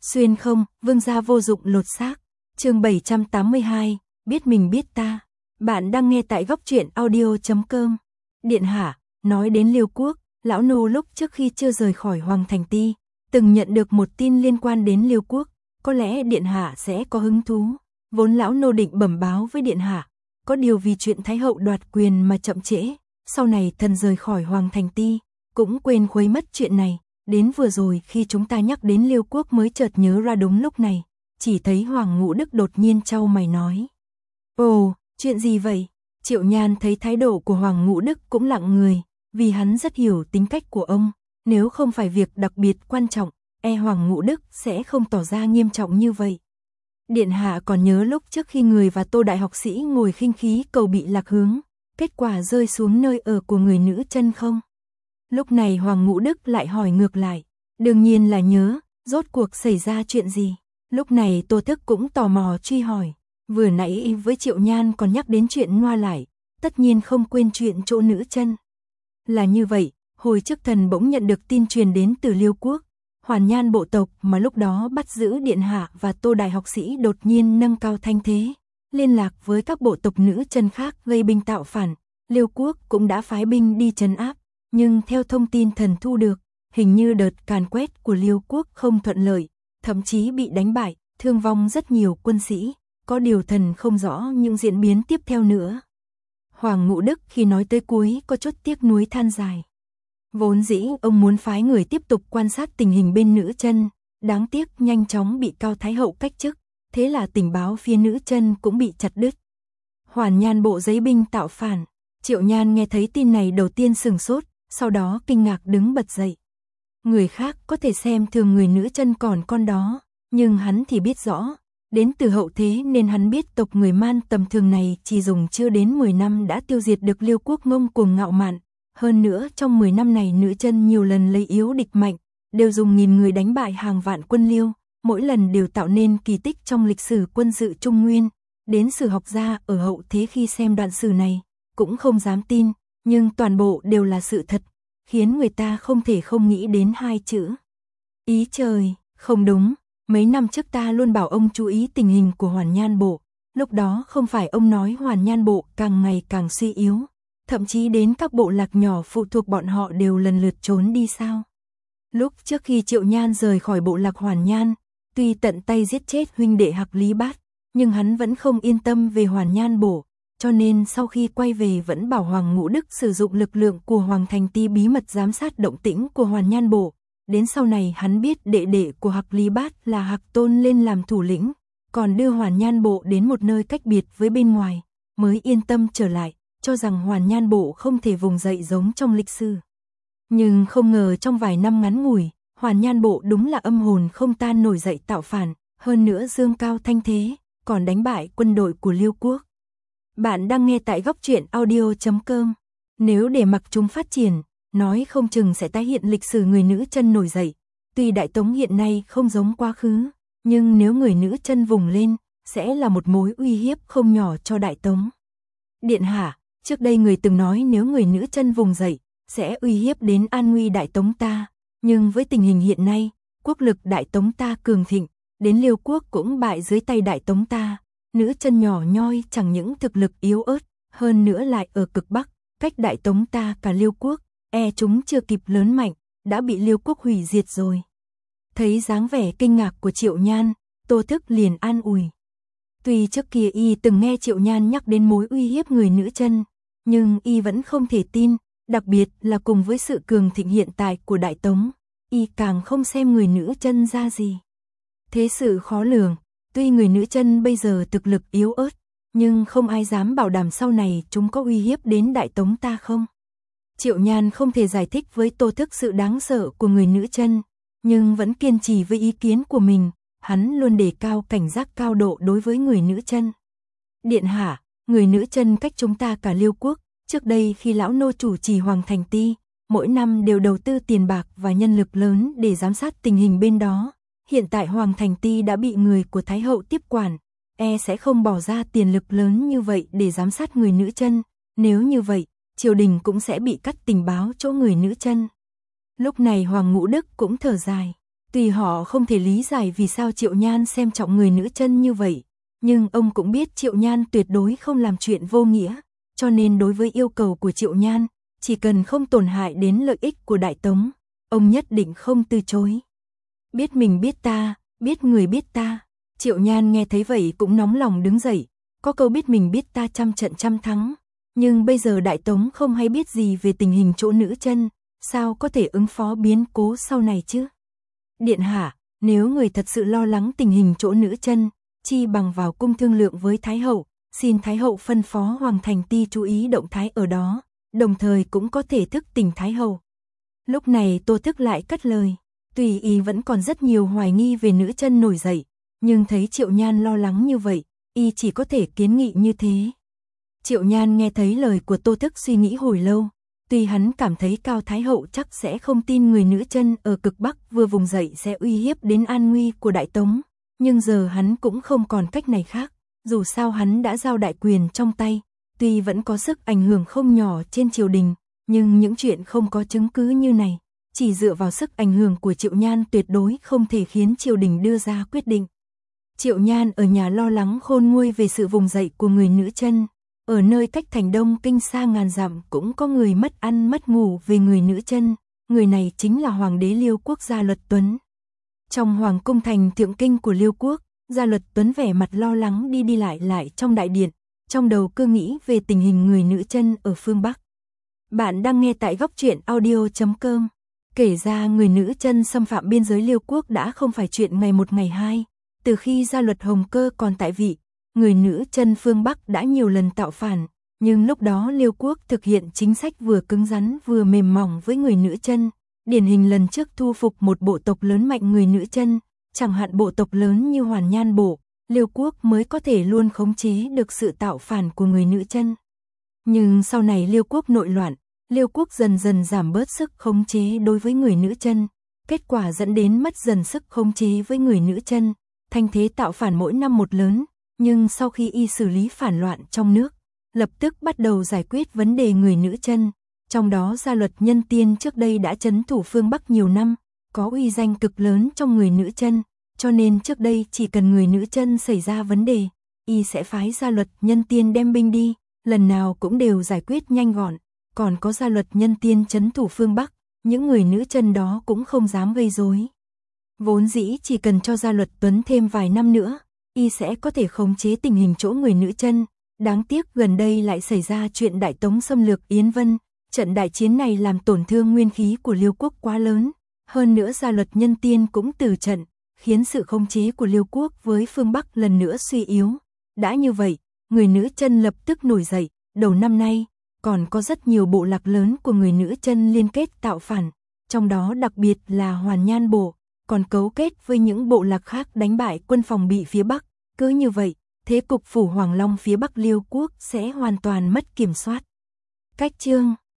Xuyên không, vương gia vô dụng lột xác. Chương 782, biết mình biết ta. Bạn đang nghe tại góc truyện audio.com. Điện hạ, nói đến Liêu quốc, lão nô lúc trước khi chưa rời khỏi Hoàng Thành Ti, từng nhận được một tin liên quan đến Liêu quốc, có lẽ điện hạ sẽ có hứng thú. Vốn lão nô định bẩm báo với điện hạ, có điều vì chuyện Thái hậu đoạt quyền mà chậm trễ, sau này thần rời khỏi Hoàng Thành Ti, cũng quên khuấy mất chuyện này. Đến vừa rồi khi chúng ta nhắc đến Liêu quốc mới chợt nhớ ra đúng lúc này, chỉ thấy Hoàng Ngũ Đức đột nhiên chau mày nói. Ồ, chuyện gì vậy? Triệu Nhan thấy thái độ của Hoàng Ngũ Đức cũng lặng người, vì hắn rất hiểu tính cách của ông, nếu không phải việc đặc biệt quan trọng, Hoàng Ngũ Đức sẽ không tỏ ra nghiêm trọng như vậy. Điện hạ còn nhớ lúc trước khi người và Tô đại học sĩ ngồi khinh khí cầu bị lạc hướng, kết quả rơi xuống nơi ở của người nữ chân không? Lúc này Hoàng Ngũ Đức lại hỏi ngược lại, đương nhiên là nhớ, rốt cuộc xảy ra chuyện gì? Lúc này Tô Thức cũng tò mò truy hỏi, vừa nãy với Triệu Nhan còn nhắc đến chuyện Ngoa lại, tất nhiên không quên chuyện chỗ nữ chân. Là như vậy, hồi trước thần bỗng nhận được tin truyền đến từ Liêu quốc, Hoàn Nhan bộ tộc mà lúc đó bắt giữ điện hạ và Tô đại học sĩ đột nhiên nâng cao thanh thế, liên lạc với các bộ tộc nữ chân khác gây binh tạo phản, Liêu quốc cũng đã phái binh đi trấn áp. Nhưng theo thông tin thần thu được, hình như đợt càn quét của Liêu quốc không thuận lợi, thậm chí bị đánh bại, thương vong rất nhiều quân sĩ, có điều thần không rõ những diễn biến tiếp theo nữa. Hoàng Ngũ Đức khi nói tới cuối có chút tiếc nuối than dài. Vốn dĩ ông muốn phái người tiếp tục quan sát tình hình bên nữ chân, đáng tiếc nhanh chóng bị Cao Thái hậu cách chức, thế là tình báo phía nữ chân cũng bị chặt đứt. Hoàn Nhan bộ giấy binh tạo phản, Triệu Nhan nghe thấy tin này đầu tiên sửng sốt, sau đó kinh ngạc đứng bật dậy. Người khác có thể xem thường người nữ chân còn con đó, nhưng hắn thì biết rõ, đến từ hậu thế nên hắn biết tộc người Man tầm thường này chỉ dùng chưa đến 10 năm đã tiêu diệt được Liêu quốc ngông cuồng ngạo mạn. Hơn nữa trong 10 năm này nữ chân nhiều lần lấy yếu địch mạnh, đều dùng nghìn người đánh bại hàng vạn quân Liêu, mỗi lần đều tạo nên kỳ tích trong lịch sử quân sự Trung Nguyên. Đến sử học gia ở hậu thế khi xem đoạn sử này, cũng không dám tin, nhưng toàn bộ đều là sự thật, khiến người ta không thể không nghĩ đến hai chữ. Ý trời, không đúng, mấy năm trước ta luôn bảo ông chú ý tình hình của Hoàn Nhan bộ, lúc đó không phải ông nói Hoàn Nhan bộ càng ngày càng suy yếu, thậm chí đến các bộ lạc nhỏ phụ thuộc bọn họ đều lần lượt trốn đi sao. Lúc trước khi Triệu Nhan rời khỏi bộ lạc Hoàn Nhan, tuy tận tay giết chết huynh đệ Hạc Lý Bát, nhưng hắn vẫn không yên tâm về Hoàn Nhan bộ. Cho nên sau khi quay về vẫn bảo Hoàng Ngũ Đức sử dụng lực lượng của Hoàng Thành Ti bí mật giám sát động tĩnh của Hoàn Nhan bộ. Đến sau này hắn biết đệ đệ của Hạc Lý Bát là Hạc Tôn lên làm thủ lĩnh, còn đưa Hoàn Nhan bộ đến một nơi cách biệt với bên ngoài, mới yên tâm trở lại, cho rằng Hoàn Nhan bộ không thể vùng dậy giống trong lịch sử. Nhưng không ngờ trong vài năm ngắn ngủi, Hoàn Nhan bộ đúng là âm hồn không tan nổi dậy tạo phản, hơn nữa dương cao thanh thế, còn đánh bại quân đội của Liêu quốc. Bạn đang nghe tại góc truyện audio.com. Nếu để mặc chúng phát triển, nói không chừng sẽ tái hiện lịch sử người nữ chân nổi dậy. Tuy Đại Tống hiện nay không giống quá khứ, nhưng nếu người nữ chân vùng lên, sẽ là một mối uy hiếp không nhỏ cho Đại Tống. Điện hạ, trước đây người từng nói nếu người nữ chân vùng dậy, sẽ uy hiếp đến an nguy Đại Tống ta. Nhưng với tình hình hiện nay, quốc lực Đại Tống ta cường thịnh, đến Liêu quốc cũng bại dưới tay Đại Tống ta. Nữ chân nhỏ nhoi chẳng những thực lực yếu ớt, hơn nữa lại ở cực Bắc, cách Đại Tống ta cả Liêu quốc, chúng chưa kịp lớn mạnh, đã bị Liêu quốc hủy diệt rồi. Thấy dáng vẻ kinh ngạc của Triệu Nhan, Tô Thức liền an ủi. Tuy trước kia y từng nghe Triệu Nhan nhắc đến mối uy hiếp người nữ chân, nhưng y vẫn không thể tin, đặc biệt là cùng với sự cường thịnh hiện tại của Đại Tống, y càng không xem người nữ chân ra gì. Thế sự khó lường. Tuy người nữ chân bây giờ thực lực yếu ớt, nhưng không ai dám bảo đảm sau này chúng có uy hiếp đến Đại Tống ta không. Triệu Nhan không thể giải thích với Tô Thức sự đáng sợ của người nữ chân, nhưng vẫn kiên trì với ý kiến của mình, hắn luôn đề cao cảnh giác cao độ đối với người nữ chân. Điện hạ, người nữ chân cách chúng ta cả Liêu quốc, trước đây khi lão nô chủ trì Hoàng Thành Ti, mỗi năm đều đầu tư tiền bạc và nhân lực lớn để giám sát tình hình bên đó. Hiện tại Hoàng Thành Ti đã bị người của Thái hậu tiếp quản, sẽ không bỏ ra tiền lực lớn như vậy để giám sát người nữ chân, nếu như vậy, triều đình cũng sẽ bị cắt tình báo chỗ người nữ chân. Lúc này Hoàng Ngũ Đức cũng thở dài, Tuy họ không thể lý giải vì sao Triệu Nhan xem trọng người nữ chân như vậy, nhưng ông cũng biết Triệu Nhan tuyệt đối không làm chuyện vô nghĩa, cho nên đối với yêu cầu của Triệu Nhan, chỉ cần không tổn hại đến lợi ích của Đại Tống, ông nhất định không từ chối. Biết mình biết ta, biết người biết ta. Triệu Nhan nghe thấy vậy cũng nóng lòng đứng dậy, có câu biết mình biết ta trăm trận trăm thắng, nhưng bây giờ Đại Tống không hay biết gì về tình hình chỗ nữ chân, sao có thể ứng phó biến cố sau này chứ? Điện hạ, nếu người thật sự lo lắng tình hình chỗ nữ chân, chi bằng vào cung thương lượng với Thái hậu, xin Thái hậu phân phó Hoàng Thành Ti chú ý động thái ở đó, đồng thời cũng có thể thức tỉnh Thái hậu. Lúc này Tô Thức lại cất lời, tuy y vẫn còn rất nhiều hoài nghi về nữ chân nổi dậy, nhưng thấy Triệu Nhan lo lắng như vậy, y chỉ có thể kiến nghị như thế. Triệu Nhan nghe thấy lời của Tô Thức suy nghĩ hồi lâu, tuy hắn cảm thấy Cao Thái hậu chắc sẽ không tin người nữ chân ở cực Bắc vừa vùng dậy sẽ uy hiếp đến an nguy của Đại Tống, nhưng giờ hắn cũng không còn cách này khác, dù sao hắn đã giao đại quyền trong tay, tuy vẫn có sức ảnh hưởng không nhỏ trên triều đình, nhưng những chuyện không có chứng cứ như này, chỉ dựa vào sức ảnh hưởng của Triệu Nhan tuyệt đối không thể khiến triều đình đưa ra quyết định. Triệu Nhan ở nhà lo lắng khôn nguôi về sự vùng dậy của người nữ chân, ở nơi cách thành Đông Kinh xa ngàn dặm cũng có người mất ăn mất ngủ về người nữ chân, người này chính là Hoàng đế Liêu Quốc Gia Luật Tuấn. Trong Hoàng cung thành Thượng Kinh của Liêu Quốc, Gia Luật Tuấn vẻ mặt lo lắng đi lại trong đại điện, trong đầu cứ nghĩ về tình hình người nữ chân ở phương Bắc. Bạn đang nghe tại góc truyện audio.com. Kể ra người nữ chân xâm phạm biên giới Liêu Quốc đã không phải chuyện ngày một ngày hai, từ khi Gia Luật Hồng Cơ còn tại vị, người nữ chân phương Bắc đã nhiều lần tạo phản, nhưng lúc đó Liêu Quốc thực hiện chính sách vừa cứng rắn vừa mềm mỏng với người nữ chân, điển hình lần trước thu phục một bộ tộc lớn mạnh người nữ chân, chẳng hạn bộ tộc lớn như Hoàn Nhan Bộ, Liêu Quốc mới có thể luôn khống chế được sự tạo phản của người nữ chân. Nhưng sau này Liêu Quốc nội loạn, Liêu Quốc dần dần giảm bớt sức khống chế đối với người nữ chân, kết quả dẫn đến mất dần sức khống chế với người nữ chân, thanh thế tạo phản mỗi năm một lớn, nhưng sau khi y xử lý phản loạn trong nước, lập tức bắt đầu giải quyết vấn đề người nữ chân, trong đó Gia Luật Nhân Tiên trước đây đã trấn thủ phương Bắc nhiều năm, có uy danh cực lớn trong người nữ chân, cho nên trước đây chỉ cần người nữ chân xảy ra vấn đề, y sẽ phái Gia Luật Nhân Tiên đem binh đi, lần nào cũng đều giải quyết nhanh gọn, còn có Gia Luật Nhân Tiên trấn thủ phương Bắc, những người nữ chân đó cũng không dám gây rối. Vốn dĩ chỉ cần cho Gia Luật Tuấn thêm vài năm nữa, y sẽ có thể khống chế tình hình chỗ người nữ chân, đáng tiếc gần đây lại xảy ra chuyện Đại Tống xâm lược Yến Vân, trận đại chiến này làm tổn thương nguyên khí của Liêu Quốc quá lớn, hơn nữa Gia Luật Nhân Tiên cũng từ trận, khiến sự khống chế của Liêu Quốc với phương Bắc lần nữa suy yếu. Đã như vậy, người nữ chân lập tức nổi dậy, đầu năm nay, còn có rất nhiều bộ lạc lớn của người nữ chân liên kết tạo phản, trong đó đặc biệt là Hoàn Nhan Bộ, còn cấu kết với những bộ lạc khác đánh bại quân phòng bị phía Bắc, cứ như vậy, thế cục phủ Hoàng Long phía Bắc Liêu Quốc sẽ hoàn toàn mất kiểm soát. Cách chương